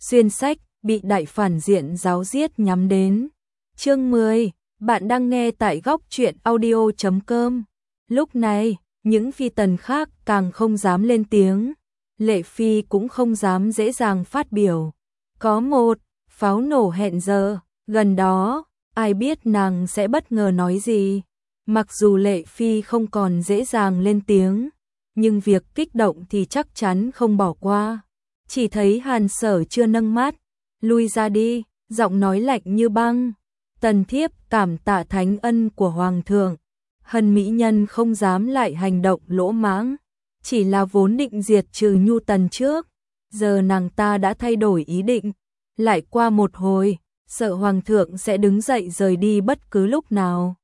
Xuyên sách, bị đại phản diện giáo giết nhắm đến. Chương 10, bạn đang nghe tại góc truyện audio.com. Lúc này, những phi tần khác càng không dám lên tiếng. Lệ Phi cũng không dám dễ dàng phát biểu. Có một pháo nổ hẹn giờ, gần đó, ai biết nàng sẽ bất ngờ nói gì. Mặc dù Lệ Phi không còn dễ dàng lên tiếng, nhưng việc kích động thì chắc chắn không bỏ qua. Chỉ thấy Hàn Sở chưa nâng mắt, lui ra đi, giọng nói lạnh như băng. Tần thiếp cảm tạ thánh ân của Hoàng thượng. Hân mỹ nhân không dám lại hành động lỗ mãng, chỉ là vốn định diệt trừ Nhu Tần trước. Giờ nàng ta đã thay đổi ý định, lại qua một hồi, sợ Hoàng thượng sẽ đứng dậy rời đi bất cứ lúc nào.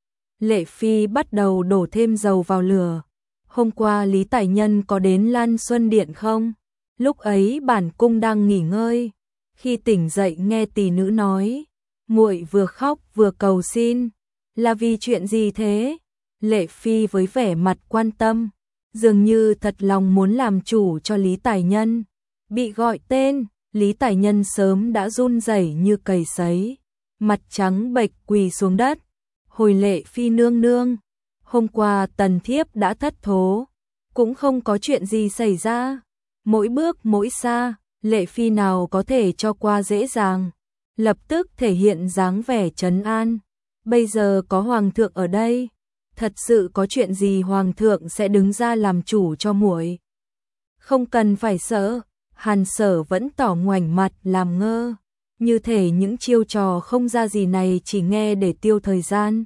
Lệ Phi bắt đầu đổ thêm dầu vào lửa. Hôm qua Lý Tài Nhân có đến Lan Xuân Điện không? Lúc ấy bản cung đang nghỉ ngơi, khi tỉnh dậy nghe tỷ nữ nói, muội vừa khóc vừa cầu xin, là vì chuyện gì thế? Lệ Phi với vẻ mặt quan tâm, dường như thật lòng muốn làm chủ cho Lý Tài Nhân. Bị gọi tên, Lý Tài Nhân sớm đã run rẩy như cầy sấy, mặt trắng bệch quỳ xuống đất. Hồi Lệ Phi nương nương, hôm qua tần thiếp đã thất thố, cũng không có chuyện gì xảy ra. Mỗi bước mỗi xa, Lệ Phi nào có thể cho qua dễ dàng, lập tức thể hiện dáng vẻ trấn an. Bây giờ có Hoàng thượng ở đây, thật sự có chuyện gì Hoàng thượng sẽ đứng ra làm chủ cho muội. Không cần phải sợ. Hàn Sở vẫn tỏ ngoảnh mặt làm ngơ, như thể những chiêu trò không ra gì này chỉ nghe để tiêu thời gian.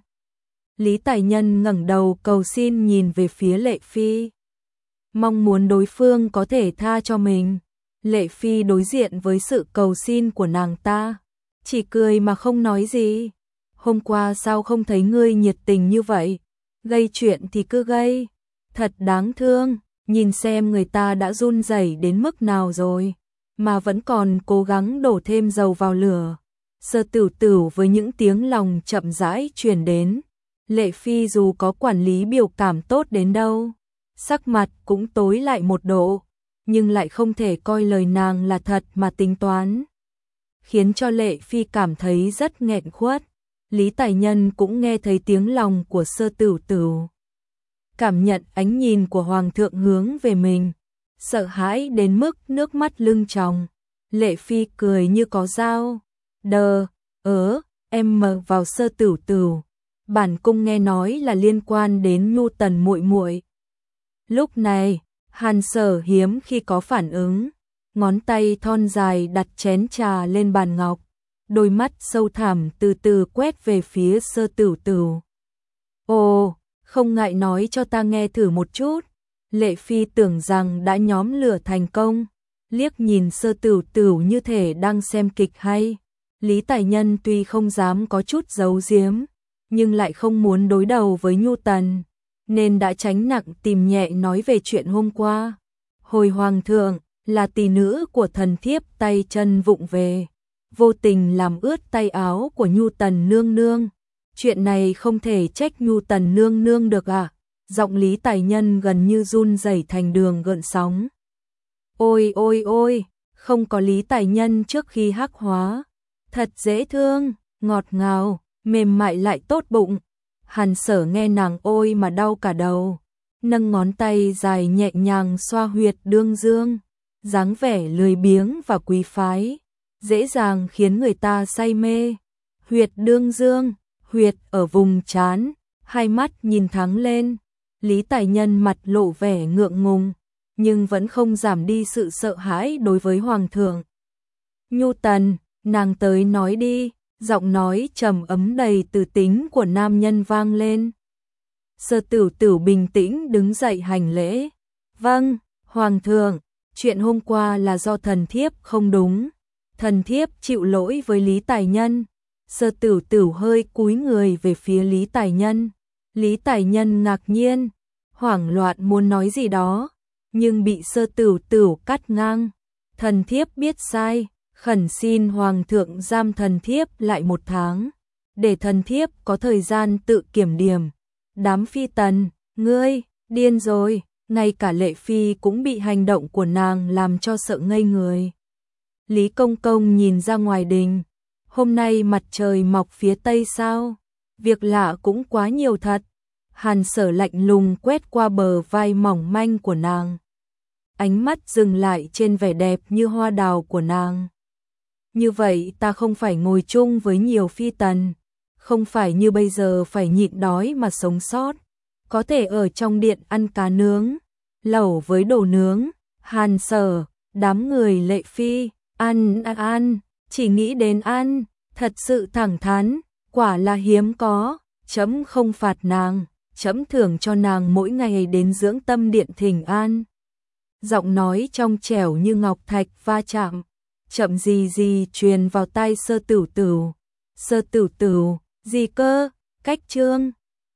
Lý Tài Nhân ngẩng đầu cầu xin nhìn về phía Lệ Phi, mong muốn đối phương có thể tha cho mình. Lệ Phi đối diện với sự cầu xin của nàng ta, chỉ cười mà không nói gì. Hôm qua sao không thấy ngươi nhiệt tình như vậy, gây chuyện thì cứ gây, thật đáng thương. Nhìn xem người ta đã run rẩy đến mức nào rồi, mà vẫn còn cố gắng đổ thêm dầu vào lửa. Sơ Tửu Tửu với những tiếng lòng chậm rãi truyền đến. Lệ Phi dù có quản lý biểu cảm tốt đến đâu, sắc mặt cũng tối lại một độ, nhưng lại không thể coi lời nàng là thật mà tính toán, khiến cho Lệ Phi cảm thấy rất nghẹn khuất. Lý Tài Nhân cũng nghe thấy tiếng lòng của Sơ Tửu Tửu, cảm nhận ánh nhìn của Hoàng thượng hướng về mình, sợ hãi đến mức nước mắt lưng tròng. Lệ Phi cười như có dao. Em mờ vào Sơ Tửu Tửu, bản cung nghe nói là liên quan đến Nhu Tần muội muội. Lúc này, Hàn Sở hiếm khi có phản ứng, ngón tay thon dài đặt chén trà lên bàn ngọc, đôi mắt sâu thẳm từ từ quét về phía Sơ Tửu Tửu. Ồ, không ngại nói cho ta nghe thử một chút. Lệ Phi tưởng rằng đã nhóm lửa thành công, liếc nhìn Sơ Tửu Tửu như thể đang xem kịch hay. Lý Tài Nhân tuy không dám có chút giấu giếm, nhưng lại không muốn đối đầu với Nhu Tần, nên đã tránh nặng tìm nhẹ nói về chuyện hôm qua. Hồi Hoàng thượng, là tỷ nữ của thần thiếp tay chân vụng về, vô tình làm ướt tay áo của Nhu Tần nương nương. Chuyện này không thể trách Nhu Tần nương nương được à? Giọng Lý Tài Nhân gần như run rẩy thành đường gợn sóng. Ôi ôi ôi, không có Lý Tài Nhân trước khi hắc hóa, thật dễ thương, ngọt ngào, mềm mại lại tốt bụng. Hàn Sở nghe nàng ôi mà đau cả đầu, nâng ngón tay dài nhẹ nhàng xoa huyệt đương dương, dáng vẻ lười biếng và quý phái, dễ dàng khiến người ta say mê. Huyệt đương dương, huyệt ở vùng trán, hai mắt nhìn thẳng lên. Lý Tài Nhân mặt lộ vẻ ngượng ngùng, nhưng vẫn không giảm đi sự sợ hãi đối với Hoàng thượng. Nhu Tần, nàng tới nói đi, giọng nói trầm ấm đầy từ tính của nam nhân vang lên. Sơ Tửu Tửu bình tĩnh đứng dậy hành lễ. Vâng, Hoàng thượng, chuyện hôm qua là do thần thiếp không đúng. Thần thiếp chịu lỗi với Lý Tài Nhân. Sơ Tửu Tửu hơi cúi người về phía Lý Tài Nhân. Lý Tài Nhân ngạc nhiên, hoảng loạn muốn nói gì đó, nhưng bị Sơ Tửu Tửu cắt ngang. Thần thiếp biết sai, khẩn xin Hoàng thượng giam thần thiếp lại 1 tháng, để thần thiếp có thời gian tự kiểm điểm. Đám phi tần, ngươi, điên rồi. Ngay cả Lệ Phi cũng bị hành động của nàng làm cho sợ ngây người. Lý Công Công nhìn ra ngoài đình. Hôm nay mặt trời mọc phía tây sao? Việc lạ cũng quá nhiều thật. Hàn Sở lạnh lùng quét qua bờ vai mỏng manh của nàng. Ánh mắt dừng lại trên vẻ đẹp như hoa đào của nàng. Như vậy ta không phải ngồi chung với nhiều phi tần, không phải như bây giờ phải nhịn đói mà sống sót, có thể ở trong điện ăn cá nướng, lẩu với đồ nướng. Hàn Sở, đám người Lệ Phi, ăn, chỉ nghĩ đến ăn, thật sự thẳng thắn, quả là hiếm có, trẫm không phạt nàng, trẫm thưởng cho nàng mỗi ngày đến dưỡng tâm điện thỉnh an. Giọng nói trong trẻo như ngọc thạch va chạm, chậm gì truyền vào tai Sơ Tửu Tửu. Sơ Tửu Tửu, gì cơ? Cách Trương